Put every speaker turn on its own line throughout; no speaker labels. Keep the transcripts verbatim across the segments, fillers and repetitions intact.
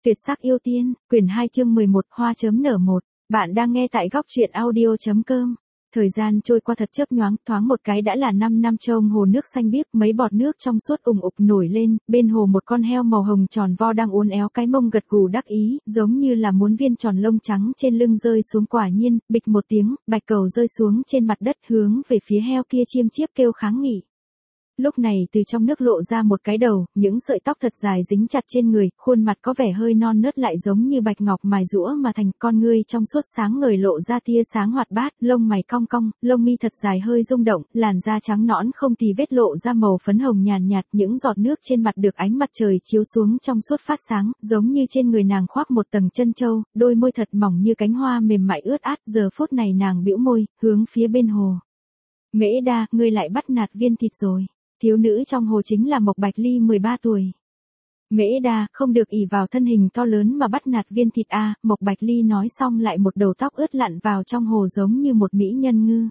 Tuyệt sắc yêu tiên, quyển hai chương mười một, hoa chớm nở một. Bạn đang nghe tại góc truyện audio chấm com. Thời gian trôi qua thật chớp nhoáng, thoáng một cái đã là năm năm trông hồ nước xanh biếc, mấy bọt nước trong suốt ùng ục nổi lên, bên hồ một con heo màu hồng tròn vo đang uốn éo cái mông gật gù đắc ý, giống như là muốn viên tròn lông trắng trên lưng rơi xuống. Quả nhiên, bịch một tiếng, bạch cầu rơi xuống trên mặt đất hướng về phía heo kia chiêm chiếp kêu kháng nghị. Lúc này từ trong nước lộ ra một cái đầu, những sợi tóc thật dài dính chặt trên người, khuôn mặt có vẻ hơi non nớt lại giống như bạch ngọc mài rũa mà thành, con ngươi trong suốt sáng ngời lộ ra tia sáng hoạt bát, lông mày cong cong, lông mi thật dài hơi rung động, làn da trắng nõn không tì vết lộ ra màu phấn hồng nhàn nhạt, những giọt nước trên mặt được ánh mặt trời chiếu xuống trong suốt phát sáng, giống như trên người nàng khoác một tầng chân châu, đôi môi thật mỏng như cánh hoa mềm mại ướt át, giờ phút này nàng bĩu môi, hướng phía bên hồ. Mễ Đa, ngươi lại bắt nạt viên thịt rồi. Thiếu nữ trong hồ chính là Mộc Bạch Ly mười ba tuổi. Mễ Đa, không được ỷ vào thân hình to lớn mà bắt nạt viên thịt a. Mộc Bạch Ly nói xong lại một đầu tóc ướt lặn vào trong hồ giống như một mỹ nhân ngư.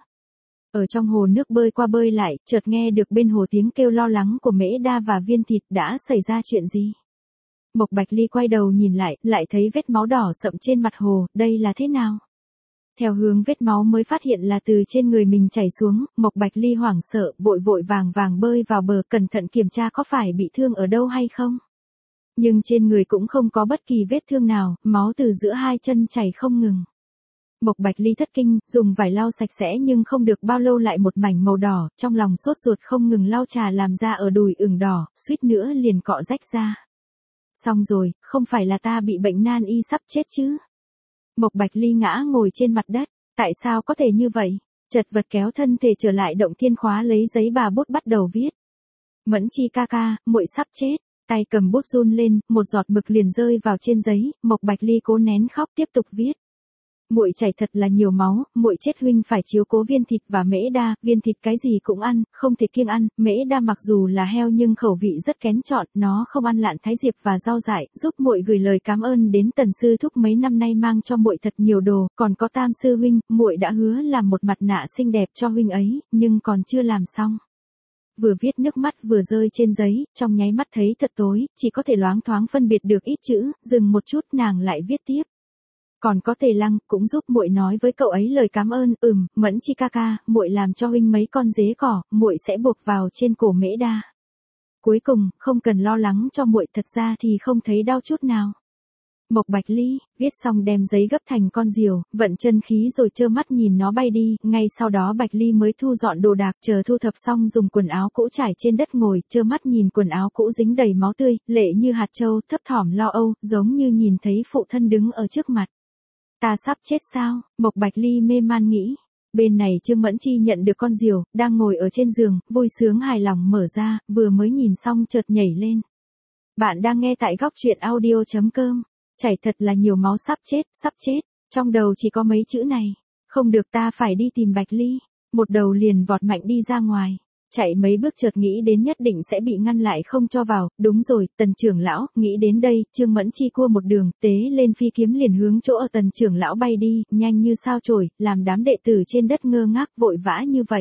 Ở trong hồ nước bơi qua bơi lại, chợt nghe được bên hồ tiếng kêu lo lắng của Mễ Đa và viên thịt. Đã xảy ra chuyện gì? Mộc Bạch Ly quay đầu nhìn lại, lại thấy vết máu đỏ sậm trên mặt hồ, đây là thế nào? Theo hướng vết máu mới phát hiện là từ trên người mình chảy xuống, Mộc Bạch Ly hoảng sợ, vội vội vàng vàng bơi vào bờ, cẩn thận kiểm tra có phải bị thương ở đâu hay không. Nhưng trên người cũng không có bất kỳ vết thương nào, máu từ giữa hai chân chảy không ngừng. Mộc Bạch Ly thất kinh, dùng vải lau sạch sẽ nhưng không được bao lâu lại một mảnh màu đỏ, trong lòng sốt ruột không ngừng lau chà làm da ở đùi ửng đỏ, suýt nữa liền cọ rách ra. Xong rồi, không phải là ta bị bệnh nan y sắp chết chứ? Mộc Bạch Ly ngã ngồi trên mặt đất, tại sao có thể như vậy? Chật vật kéo thân thể trở lại động thiên khóa lấy giấy bà bút bắt đầu viết. Mẫn Chi ca ca, muội sắp chết, tay cầm bút run lên, một giọt mực liền rơi vào trên giấy, Mộc Bạch Ly cố nén khóc tiếp tục viết. Muội chảy thật là nhiều máu, muội chết huynh phải chiếu cố viên thịt và Mễ Đa, viên thịt cái gì cũng ăn, không thể kiêng ăn, Mễ Đa mặc dù là heo nhưng khẩu vị rất kén chọn, nó không ăn lạn thái diệp và rau dại, giúp muội gửi lời cảm ơn đến Tần sư thúc mấy năm nay mang cho muội thật nhiều đồ, còn có Tam sư huynh, muội đã hứa làm một mặt nạ xinh đẹp cho huynh ấy, nhưng còn chưa làm xong. Vừa viết nước mắt vừa rơi trên giấy, trong nháy mắt thấy thật tối, chỉ có thể loáng thoáng phân biệt được ít chữ, dừng một chút nàng lại viết tiếp. Còn có Tề Lăng, cũng giúp muội nói với cậu ấy lời cảm ơn, ừm, Mẫn Chi ca ca, muội làm cho huynh mấy con dế cỏ, muội sẽ buộc vào trên cổ Mễ Đa. Cuối cùng, không cần lo lắng cho muội, thật ra thì không thấy đau chút nào. Mộc Bạch Ly, viết xong đem giấy gấp thành con diều, vận chân khí rồi trơ mắt nhìn nó bay đi, ngay sau đó Bạch Ly mới thu dọn đồ đạc, chờ thu thập xong dùng quần áo cũ trải trên đất ngồi, trơ mắt nhìn quần áo cũ dính đầy máu tươi, lệ như hạt châu, thấp thỏm lo âu, giống như nhìn thấy phụ thân đứng ở trước mặt. Ta sắp chết sao? Mộc Bạch Ly mê man nghĩ. Bên này Trương Mẫn Chi nhận được con diều, đang ngồi ở trên giường, vui sướng hài lòng mở ra, vừa mới nhìn xong chợt nhảy lên. Bạn đang nghe tại góc truyện audio chấm com. Chảy thật là nhiều máu, sắp chết, sắp chết. Trong đầu chỉ có mấy chữ này. Không được, ta phải đi tìm Bạch Ly. Một đầu liền vọt mạnh đi ra ngoài. Chạy mấy bước chợt nghĩ đến nhất định sẽ bị ngăn lại không cho vào, đúng rồi, Tần trưởng lão, nghĩ đến đây, Trương Mẫn Chi cua một đường, tế lên phi kiếm liền hướng chỗ ở Tần trưởng lão bay đi, nhanh như sao chổi, làm đám đệ tử trên đất ngơ ngác vội vã như vậy.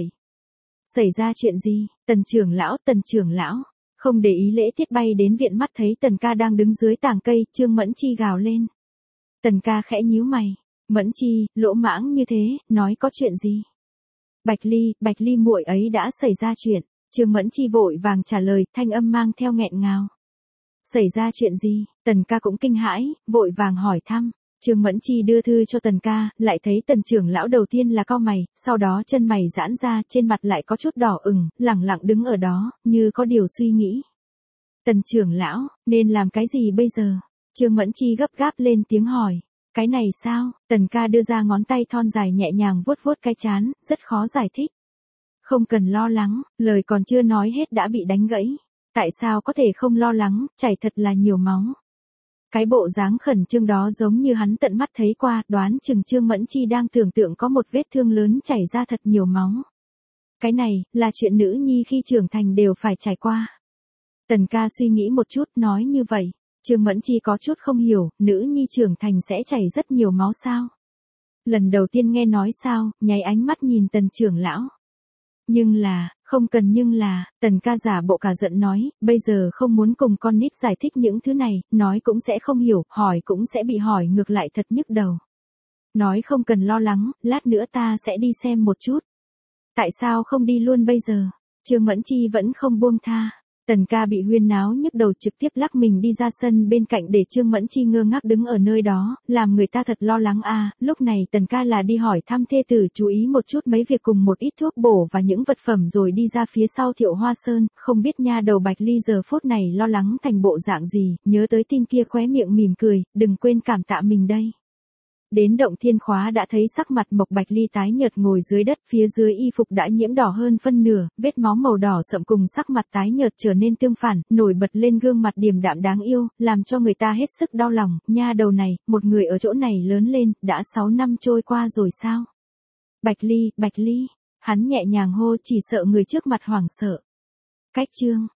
Xảy ra chuyện gì? Tần trưởng lão, Tần trưởng lão, không để ý lễ tiết bay đến viện, mắt thấy Tần ca đang đứng dưới tàng cây, Trương Mẫn Chi gào lên. Tần ca khẽ nhíu mày, Mẫn Chi, lỗ mãng như thế, nói có chuyện gì? Bạch Ly, Bạch Ly muội ấy đã xảy ra chuyện. Trương Mẫn Chi vội vàng trả lời, thanh âm mang theo nghẹn ngào. Xảy ra chuyện gì? Tần ca cũng kinh hãi, vội vàng hỏi thăm. Trương Mẫn Chi đưa thư cho Tần ca, lại thấy Tần trưởng lão đầu tiên là cau mày, sau đó chân mày giãn ra, trên mặt lại có chút đỏ ửng, lẳng lặng đứng ở đó, như có điều suy nghĩ. Tần trưởng lão, nên làm cái gì bây giờ? Trương Mẫn Chi gấp gáp lên tiếng hỏi. Cái này sao? Tần ca đưa ra ngón tay thon dài nhẹ nhàng vuốt vuốt cái trán, rất khó giải thích. Không cần lo lắng, lời còn chưa nói hết đã bị đánh gãy. Tại sao có thể không lo lắng, chảy thật là nhiều máu. Cái bộ dáng khẩn trương đó giống như hắn tận mắt thấy qua, đoán chừng Trương Mẫn Chi đang tưởng tượng có một vết thương lớn chảy ra thật nhiều máu. Cái này, là chuyện nữ nhi khi trưởng thành đều phải trải qua. Tần ca suy nghĩ một chút, nói như vậy. Trương Mẫn Chi có chút không hiểu, nữ nhi trưởng thành sẽ chảy rất nhiều máu sao? Lần đầu tiên nghe nói sao, nháy ánh mắt nhìn Tần trưởng lão. Nhưng là, không cần nhưng là, Tần ca giả bộ cả giận nói, bây giờ không muốn cùng con nít giải thích những thứ này, nói cũng sẽ không hiểu, hỏi cũng sẽ bị hỏi ngược lại thật nhức đầu. Nói không cần lo lắng, lát nữa ta sẽ đi xem một chút. Tại sao không đi luôn bây giờ? Trương Mẫn Chi vẫn không buông tha. Tần ca bị huyên náo nhức đầu trực tiếp lắc mình đi ra sân bên cạnh để Trương Mẫn Chi ngơ ngác đứng ở nơi đó, làm người ta thật lo lắng a. Lúc này Tần ca là đi hỏi thăm thê tử chú ý một chút mấy việc cùng một ít thuốc bổ và những vật phẩm rồi đi ra phía sau Thiệu Hoa Sơn, không biết nha đầu Bạch Ly giờ phút này lo lắng thành bộ dạng gì, nhớ tới tin kia khóe miệng mỉm cười, đừng quên cảm tạ mình đây. Đến động thiên khóa đã thấy sắc mặt Mộc Bạch Ly tái nhợt ngồi dưới đất, phía dưới y phục đã nhiễm đỏ hơn phân nửa, vết máu màu đỏ sậm cùng sắc mặt tái nhợt trở nên tương phản, nổi bật lên gương mặt điềm đạm đáng yêu, làm cho người ta hết sức đau lòng, nha đầu này, một người ở chỗ này lớn lên, đã sáu năm trôi qua rồi sao? Bạch Ly, Bạch Ly, hắn nhẹ nhàng hô chỉ sợ người trước mặt hoảng sợ. Cách chương